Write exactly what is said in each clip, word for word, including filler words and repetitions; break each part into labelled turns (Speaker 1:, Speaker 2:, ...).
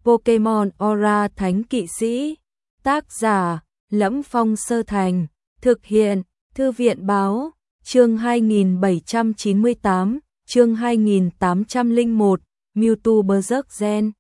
Speaker 1: Pokemon Aura Thánh Kỵ Sĩ. Tác giả: Lẫm Phong Sơ Thành. Thực hiện: Thư viện Báo. Chương hai nghìn bảy trăm chín mươi tám, chương hai nghìn tám trăm lẻ một, Mewtwo Berserk Gen.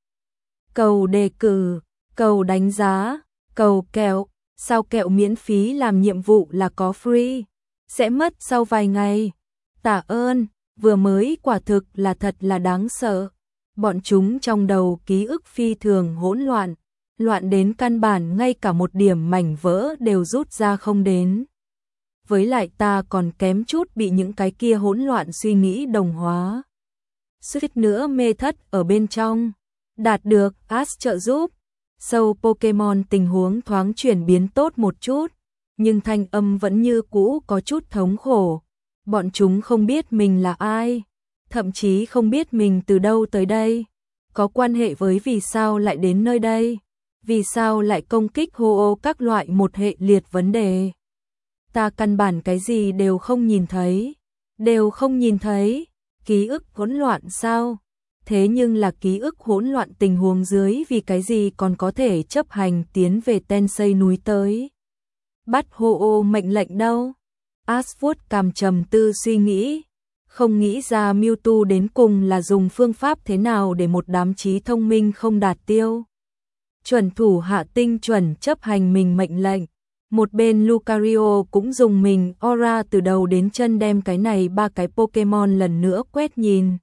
Speaker 1: Cầu đề cử, cầu đánh giá, cầu kẹo. Sao kẹo miễn phí làm nhiệm vụ là có free, sẽ mất sau vài ngày. Tạ ơn, vừa mới quả thực là thật là đáng sợ. Bọn chúng trong đầu ký ức phi thường hỗn loạn, loạn đến căn bản ngay cả một điểm mảnh vỡ đều rút ra không đến. Với lại ta còn kém chút bị những cái kia hỗn loạn suy nghĩ đồng hóa. Suýt nữa mê thất ở bên trong. Đạt được Ash trợ giúp, sâu Pokemon tình huống thoáng chuyển biến tốt một chút, nhưng thanh âm vẫn như cũ có chút thống khổ. Bọn chúng không biết mình là ai, thậm chí không biết mình từ đâu tới đây, có quan hệ với vì sao lại đến nơi đây, vì sao lại công kích hô ô các loại một hệ liệt vấn đề. Ta căn bản cái gì đều không nhìn thấy, đều không nhìn thấy, ký ức hỗn loạn sao? Thế nhưng là ký ức hỗn loạn tình huống dưới vì cái gì còn có thể chấp hành tiến về Tensei núi tới. Bắt hô ô mệnh lệnh đâu? Ashwood cằm trầm tư suy nghĩ, không nghĩ ra Mewtwo đến cùng là dùng phương pháp thế nào để một đám trí thông minh không đạt tiêu. Chuẩn thủ hạ tinh chuẩn chấp hành mình mệnh lệnh. Một bên Lucario cũng dùng mình Aura từ đầu đến chân đem cái này ba cái Pokemon lần nữa quét nhìn.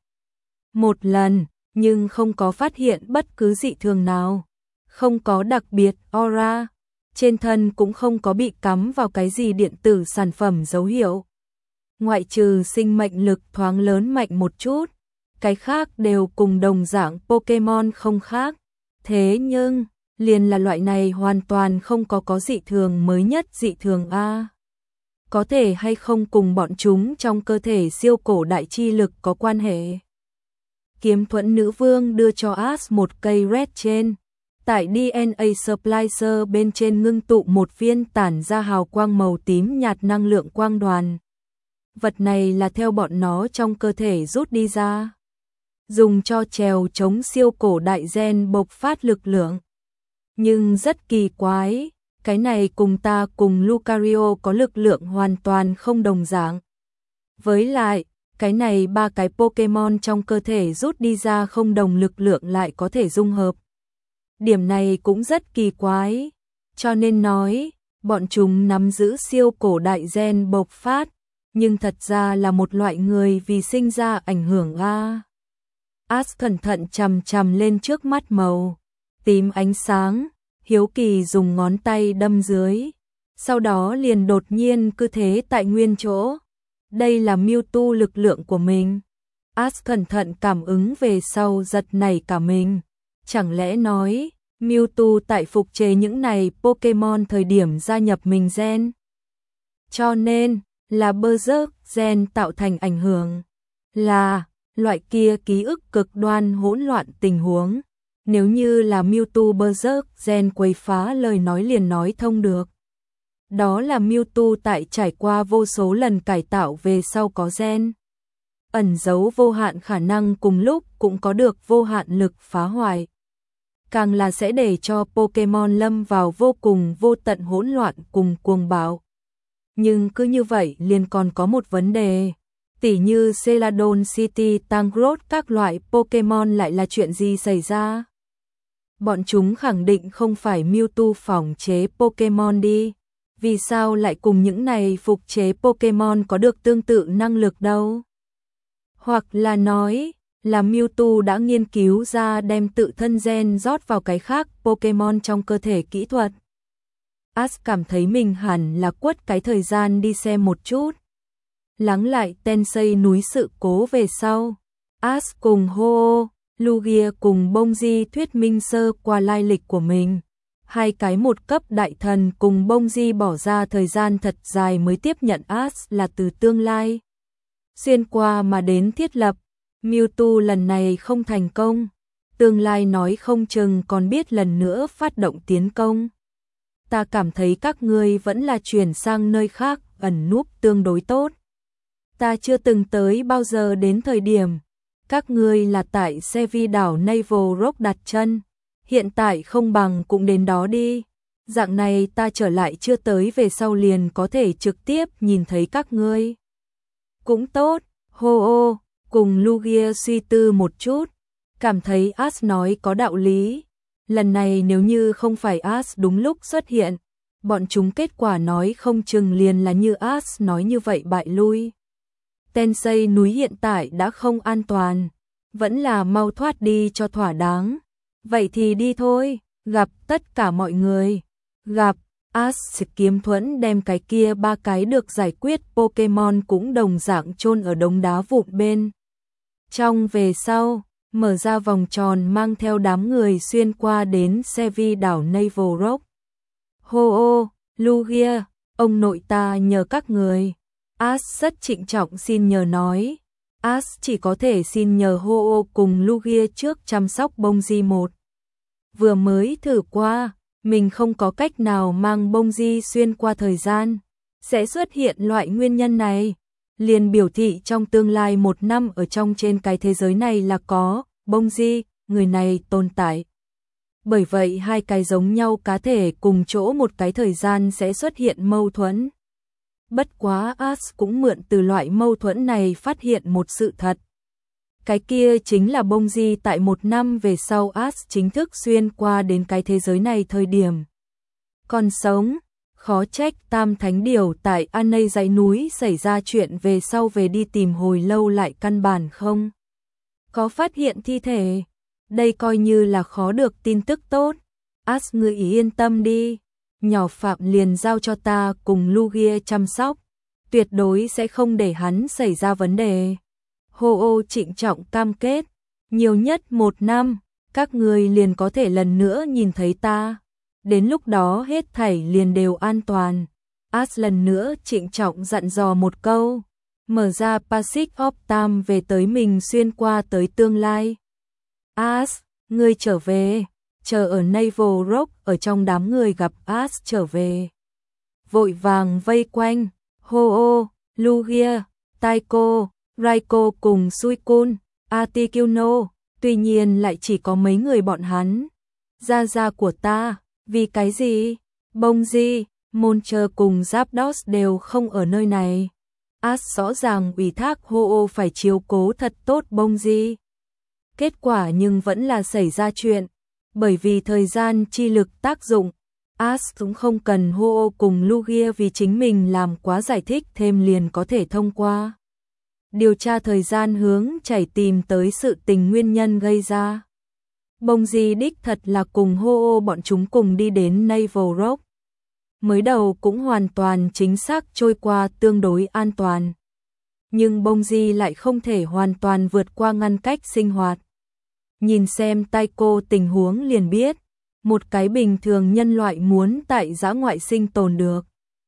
Speaker 1: Một lần, nhưng không có phát hiện bất cứ dị thường nào. Không có đặc biệt Aura. Trên thân cũng không có bị cắm vào cái gì điện tử sản phẩm dấu hiệu. Ngoại trừ sinh mệnh lực thoáng lớn mạnh một chút, cái khác đều cùng đồng dạng Pokemon không khác. Thế nhưng, liền là loại này hoàn toàn không có có dị thường mới nhất dị thường A. Có thể hay không cùng bọn chúng trong cơ thể siêu cổ đại chi lực có quan hệ. Kiếm thuẫn nữ vương đưa cho Ash một cây red chain. Tại đê en a Splicer bên trên ngưng tụ một viên tản ra hào quang màu tím nhạt năng lượng quang đoàn. Vật này là theo bọn nó trong cơ thể rút đi ra, dùng cho trèo chống siêu cổ đại gen bộc phát lực lượng. Nhưng rất kỳ quái, cái này cùng ta cùng Lucario có lực lượng hoàn toàn không đồng dạng. Với lại, cái này ba cái Pokemon trong cơ thể rút đi ra không đồng lực lượng lại có thể dung hợp. Điểm này cũng rất kỳ quái, cho nên nói, bọn chúng nắm giữ siêu cổ đại gen bộc phát, nhưng thật ra là một loại người vì sinh ra ảnh hưởng A. Ash cẩn thận chằm chằm lên trước mắt màu tím ánh sáng, hiếu kỳ dùng ngón tay đâm dưới, sau đó liền đột nhiên cứ thế tại nguyên chỗ. Đây là Mewtwo lực lượng của mình. Ash cẩn thận cảm ứng về sau giật nảy cả mình. Chẳng lẽ nói, Mewtwo tại phục chế những này Pokemon thời điểm gia nhập mình gen? Cho nên, là Berserk gen tạo thành ảnh hưởng. Là, loại kia ký ức cực đoan hỗn loạn tình huống. Nếu như là Mewtwo Berserk gen quấy phá lời nói liền nói thông được. Đó là Mewtwo tại trải qua vô số lần cải tạo về sau có gen ẩn giấu vô hạn khả năng, cùng lúc cũng có được vô hạn lực phá hoại. Càng là sẽ để cho Pokemon lâm vào vô cùng vô tận hỗn loạn cùng cuồng bạo. Nhưng cứ như vậy liền còn có một vấn đề, tỉ như Celadon City, Tangrowth các loại Pokemon lại là chuyện gì xảy ra? Bọn chúng khẳng định không phải Mewtwo phỏng chế Pokemon đi. Vì sao lại cùng những này phục chế Pokemon có được tương tự năng lực đâu? Hoặc là nói, là Mewtwo đã nghiên cứu ra đem tự thân gen rót vào cái khác Pokemon trong cơ thể kỹ thuật. Ash cảm thấy mình hẳn là quất cái thời gian đi xem một chút. Lắng lại Tensei núi sự cố về sau, Ash cùng Ho-Oh, Lugia cùng Bongji thuyết minh sơ qua lai lịch của mình. Hai cái một cấp đại thần cùng Bongji bỏ ra thời gian thật dài mới tiếp nhận Ash là từ tương lai xuyên qua mà đến thiết lập. Mewtwo lần này không thành công, tương lai nói không chừng còn biết lần nữa phát động tiến công. Ta cảm thấy các ngươi vẫn là chuyển sang nơi khác ẩn núp tương đối tốt. Ta chưa từng tới bao giờ đến thời điểm các ngươi là tại Sevi đảo Naval Rock đặt chân. hiện tại không bằng cũng đến đó đi. Dạng này ta trở lại chưa tới về sau liền có thể trực tiếp nhìn thấy các ngươi. Cũng tốt, hô ô, cùng Lugia suy tư một chút, cảm thấy Ash nói có đạo lý. Lần này nếu như không phải Ash đúng lúc xuất hiện, bọn chúng kết quả nói không chừng liền là như Ash nói như vậy bại lui. Tensei núi hiện tại đã không an toàn, vẫn là mau thoát đi cho thỏa đáng. Vậy thì đi thôi, gặp tất cả mọi người. Gặp, Ash kiếm thuẫn đem cái kia ba cái được giải quyết Pokemon cũng đồng dạng chôn ở đống đá vụn bên. Trong về sau, mở ra vòng tròn mang theo đám người xuyên qua đến Sevi đảo Naval Rock. Hô ô, Lugia, ông nội ta nhờ các người. Ash rất trịnh trọng xin nhờ nói. Ash chỉ có thể xin nhờ hô ô cùng Lugia trước chăm sóc bông di một. Vừa mới thử qua, mình không có cách nào mang bông di xuyên qua thời gian. Sẽ xuất hiện loại nguyên nhân này. Liền biểu thị trong tương lai một năm ở trong trên cái thế giới này là có bông di, người này tồn tại. Bởi vậy hai cái giống nhau cá thể cùng chỗ một cái thời gian sẽ xuất hiện mâu thuẫn. Bất quá Ash cũng mượn từ loại mâu thuẫn này phát hiện một sự thật. Cái kia chính là bông di tại một năm về sau Ash chính thức xuyên qua đến cái thế giới này thời điểm còn sống. Khó trách Tam Thánh Điểu tại Anei dãy núi xảy ra chuyện về sau về đi tìm hồi lâu lại căn bản không có phát hiện thi thể. Đây coi như là khó được tin tức tốt. Ash ngươi yên tâm đi, nhỏ Phạm liền giao cho ta cùng Lugia chăm sóc, tuyệt đối sẽ không để hắn xảy ra vấn đề. Hô ô trịnh trọng cam kết, nhiều nhất một năm, các người liền có thể lần nữa nhìn thấy ta. Đến lúc đó hết thảy liền đều an toàn. Ash lần nữa trịnh trọng dặn dò một câu, mở ra Passage of Time về tới mình xuyên qua tới tương lai. Ash, ngươi trở về, chờ ở Naval Rock. Ở trong đám người gặp Ash trở về, vội vàng vây quanh, hô ô, Lugia, Taiko, Raiko cùng Suicune, Articuno, tuy nhiên lại chỉ có mấy người bọn hắn. Gia gia của ta, vì cái gì? Bông di, Monster cùng Zapdos đều không ở nơi này. Ash rõ ràng ủy thác hô ô phải chiếu cố thật tốt bông di. Kết quả nhưng vẫn là xảy ra chuyện, bởi vì thời gian chi lực tác dụng, Ash cũng không cần hô ô cùng Lugia vì chính mình làm quá giải thích thêm liền có thể thông qua. Điều tra thời gian hướng chảy tìm tới sự tình nguyên nhân gây ra. Bông di đích thật là cùng hô ô bọn chúng cùng đi đến Naval Rock. Mới đầu cũng hoàn toàn chính xác trôi qua tương đối an toàn. Nhưng bông di lại không thể hoàn toàn vượt qua ngăn cách sinh hoạt. Nhìn xem Taiko tình huống liền biết, một cái bình thường nhân loại muốn tại dã ngoại sinh tồn được,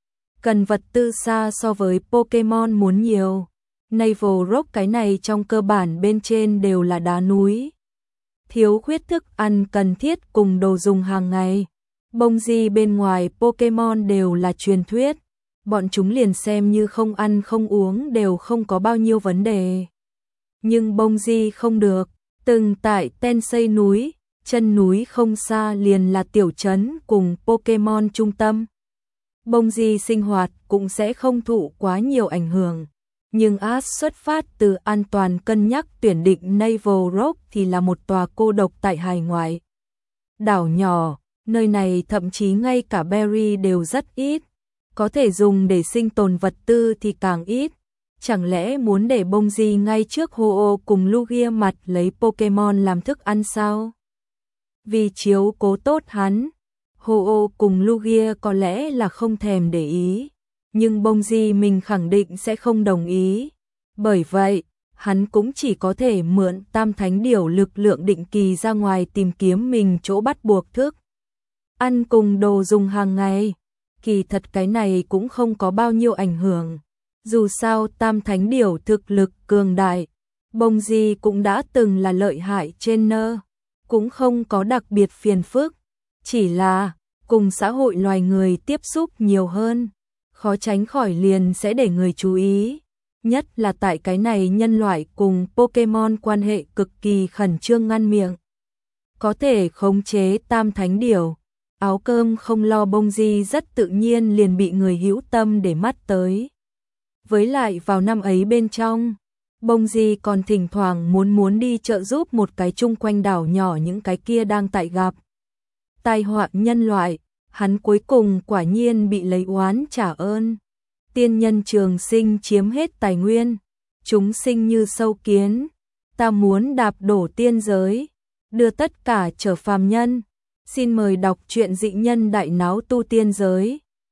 Speaker 1: cần vật tư xa so với Pokemon muốn nhiều. Naval Rock cái này trong cơ bản bên trên đều là đá núi. Thiếu khuyết thức ăn cần thiết cùng đồ dùng hàng ngày. Bông di bên ngoài Pokemon đều là truyền thuyết. Bọn chúng liền xem như không ăn không uống đều không có bao nhiêu vấn đề. Nhưng bông di không được. Từng tại Tensei núi, chân núi không xa liền là tiểu trấn cùng Pokemon trung tâm. Bông di sinh hoạt cũng sẽ không thụ quá nhiều ảnh hưởng. Nhưng Ash xuất phát từ an toàn cân nhắc tuyển định Naval Rock thì là một tòa cô độc tại hải ngoại. Đảo nhỏ, nơi này thậm chí ngay cả berry đều rất ít. Có thể dùng để sinh tồn vật tư thì càng ít. Chẳng lẽ muốn để bông di ngay trước hô ô cùng Lugia mặt lấy Pokemon làm thức ăn sao? Vì chiếu cố tốt hắn, hô ô cùng Lugia có lẽ là không thèm để ý. Nhưng bông di mình khẳng định sẽ không đồng ý. Bởi vậy, hắn cũng chỉ có thể mượn Tam Thánh Điểu lực lượng định kỳ ra ngoài tìm kiếm mình chỗ bắt buộc thức ăn cùng đồ dùng hàng ngày. Kỳ thật cái này cũng không có bao nhiêu ảnh hưởng. Dù sao Tam Thánh Điểu thực lực cường đại, bông di cũng đã từng là lợi hại trainer, cũng không có đặc biệt phiền phức. Chỉ là, cùng xã hội loài người tiếp xúc nhiều hơn, khó tránh khỏi liền sẽ để người chú ý. Nhất là tại cái này nhân loại cùng Pokemon quan hệ cực kỳ khẩn trương ngăn miệng. có thể khống chế tam thánh điểu. Áo cơm không lo bông di rất tự nhiên liền bị người hữu tâm để mắt tới. Với lại vào năm ấy bên trong, bông di còn thỉnh thoảng muốn muốn đi trợ giúp một cái chung quanh đảo nhỏ những cái kia đang tại gặp tai họa nhân loại, hắn cuối cùng quả nhiên bị lấy oán trả ơn. Tiên nhân trường sinh chiếm hết tài nguyên, chúng sinh như sâu kiến, ta muốn đạp đổ tiên giới, đưa tất cả trở phàm nhân. Xin mời đọc truyện Dị Nhân Đại Náo Tu Tiên Giới.